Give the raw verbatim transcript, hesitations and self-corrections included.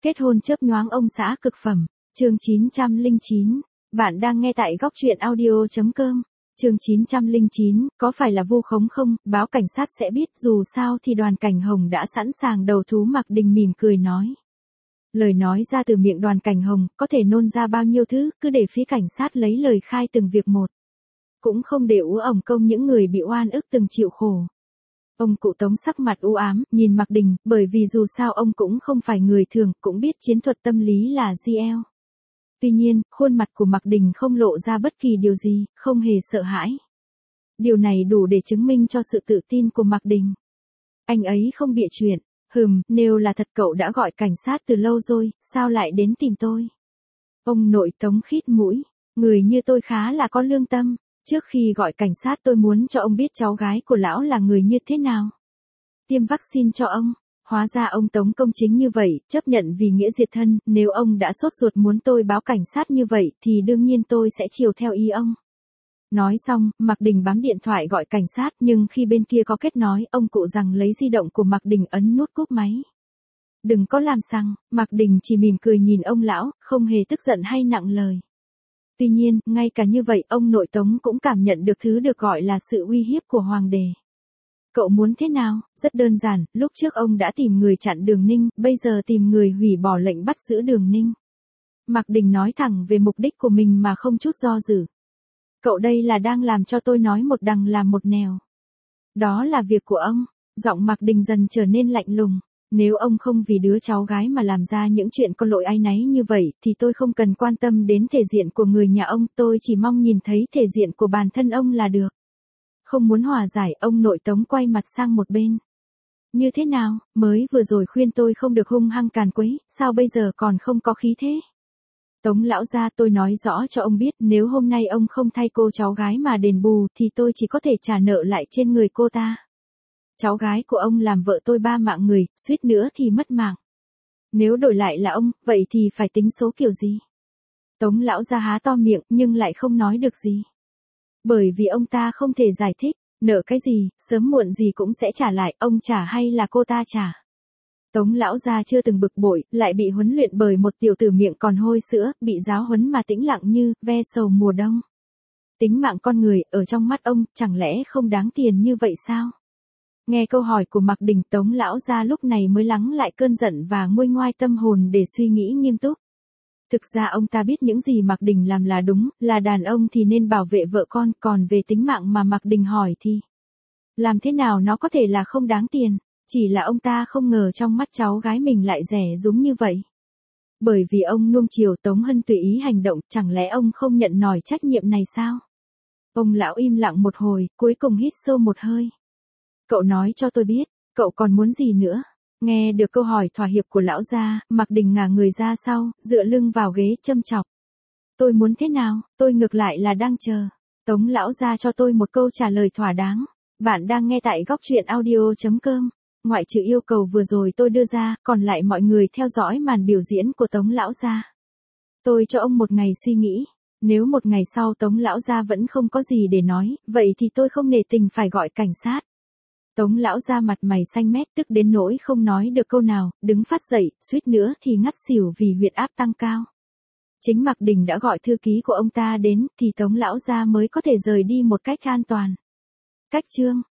Kết hôn chớp nhoáng ông xã cực phẩm. Chương chín trăm lẻ chín. Bạn đang nghe tại góc truyện audio chấm com. Chương chín trăm lẻ chín, có phải là vu khống không, báo cảnh sát sẽ biết, dù sao thì Đoàn Cảnh Hồng đã sẵn sàng đầu thú. Mạc Đình mỉm cười nói. Lời nói ra từ miệng Đoàn Cảnh Hồng, có thể nôn ra bao nhiêu thứ, cứ để phía cảnh sát lấy lời khai từng việc một. Cũng không để úa ổng công những người bị oan ức từng chịu khổ. Ông cụ Tống sắc mặt u ám, nhìn Mạc Đình, bởi vì dù sao ông cũng không phải người thường, cũng biết chiến thuật tâm lý là giê lờ. Tuy nhiên, khuôn mặt của Mạc Đình không lộ ra bất kỳ điều gì, không hề sợ hãi. Điều này đủ để chứng minh cho sự tự tin của Mạc Đình. Anh ấy không bịa chuyện. Hừm, nếu là thật cậu đã gọi cảnh sát từ lâu rồi, sao lại đến tìm tôi? Ông nội Tống khít mũi. Người như tôi khá là có lương tâm. Trước khi gọi cảnh sát tôi muốn cho ông biết cháu gái của lão là người như thế nào. Tiêm vaccine cho ông. Hóa ra ông Tống công chính như vậy, chấp nhận vì nghĩa diệt thân, nếu ông đã sốt ruột muốn tôi báo cảnh sát như vậy thì đương nhiên tôi sẽ chiều theo ý ông. Nói xong, Mạc Đình bấm điện thoại gọi cảnh sát, nhưng khi bên kia có kết nối, ông cụ rằng lấy di động của Mạc Đình ấn nút cúp máy. Đừng có làm xăng, Mạc Đình chỉ mỉm cười nhìn ông lão, không hề tức giận hay nặng lời. Tuy nhiên, ngay cả như vậy, ông nội Tống cũng cảm nhận được thứ được gọi là sự uy hiếp của Hoàng đế. Cậu muốn thế nào? Rất đơn giản, lúc trước ông đã tìm người chặn Đường Ninh, bây giờ tìm người hủy bỏ lệnh bắt giữ Đường Ninh. Mạc Đình nói thẳng về mục đích của mình mà không chút do dự. Cậu đây là đang làm cho tôi nói một đằng làm một nẻo. Đó là việc của ông. Giọng Mạc Đình dần trở nên lạnh lùng. Nếu ông không vì đứa cháu gái mà làm ra những chuyện có lỗi áy náy như vậy, thì tôi không cần quan tâm đến thể diện của người nhà ông, tôi chỉ mong nhìn thấy thể diện của bản thân ông là được. Không muốn hòa giải, ông nội Tống quay mặt sang một bên. Như thế nào, mới vừa rồi khuyên tôi không được hung hăng càn quấy, sao bây giờ còn không có khí thế? Tống lão gia, tôi nói rõ cho ông biết, nếu hôm nay ông không thay cô cháu gái mà đền bù thì tôi chỉ có thể trả nợ lại trên người cô ta. Cháu gái của ông làm vợ tôi ba mạng người, suýt nữa thì mất mạng. Nếu đổi lại là ông, vậy thì phải tính số kiểu gì? Tống lão gia há to miệng nhưng lại không nói được gì. Bởi vì ông ta không thể giải thích, nợ cái gì, sớm muộn gì cũng sẽ trả lại, ông trả hay là cô ta trả. Tống lão gia chưa từng bực bội, lại bị huấn luyện bởi một tiểu tử miệng còn hôi sữa, bị giáo huấn mà tĩnh lặng như ve sầu mùa đông. Tính mạng con người, ở trong mắt ông, chẳng lẽ không đáng tiền như vậy sao? Nghe câu hỏi của Mạc Đình, Tống lão gia lúc này mới lắng lại cơn giận và nguôi ngoai tâm hồn để suy nghĩ nghiêm túc. Thực ra ông ta biết những gì Mạc Đình làm là đúng, là đàn ông thì nên bảo vệ vợ con, còn về tính mạng mà Mạc Đình hỏi thì làm thế nào nó có thể là không đáng tiền, chỉ là ông ta không ngờ trong mắt cháu gái mình lại rẻ rúng như vậy. Bởi vì ông nuông chiều Tống Hân tùy ý hành động, chẳng lẽ ông không nhận nổi trách nhiệm này sao? Ông lão im lặng một hồi, cuối cùng hít sâu một hơi. Cậu nói cho tôi biết, cậu còn muốn gì nữa? Nghe được câu hỏi thỏa hiệp của lão gia, Mạc Đình ngả người ra sau, dựa lưng vào ghế châm chọc. Tôi muốn thế nào, tôi ngược lại là đang chờ. Tống lão gia cho tôi một câu trả lời thỏa đáng. Bạn đang nghe tại góc truyện audio chấm com. Ngoại trừ yêu cầu vừa rồi tôi đưa ra, còn lại mọi người theo dõi màn biểu diễn của Tống lão gia. Tôi cho ông một ngày suy nghĩ. Nếu một ngày sau Tống lão gia vẫn không có gì để nói, vậy thì tôi không nể tình phải gọi cảnh sát. Tống lão gia mặt mày xanh mét, tức đến nỗi không nói được câu nào, đứng phát dậy, suýt nữa thì ngất xỉu vì huyết áp tăng cao. Chính Mạc Đình đã gọi thư ký của ông ta đến, thì Tống lão gia mới có thể rời đi một cách an toàn. Cách chương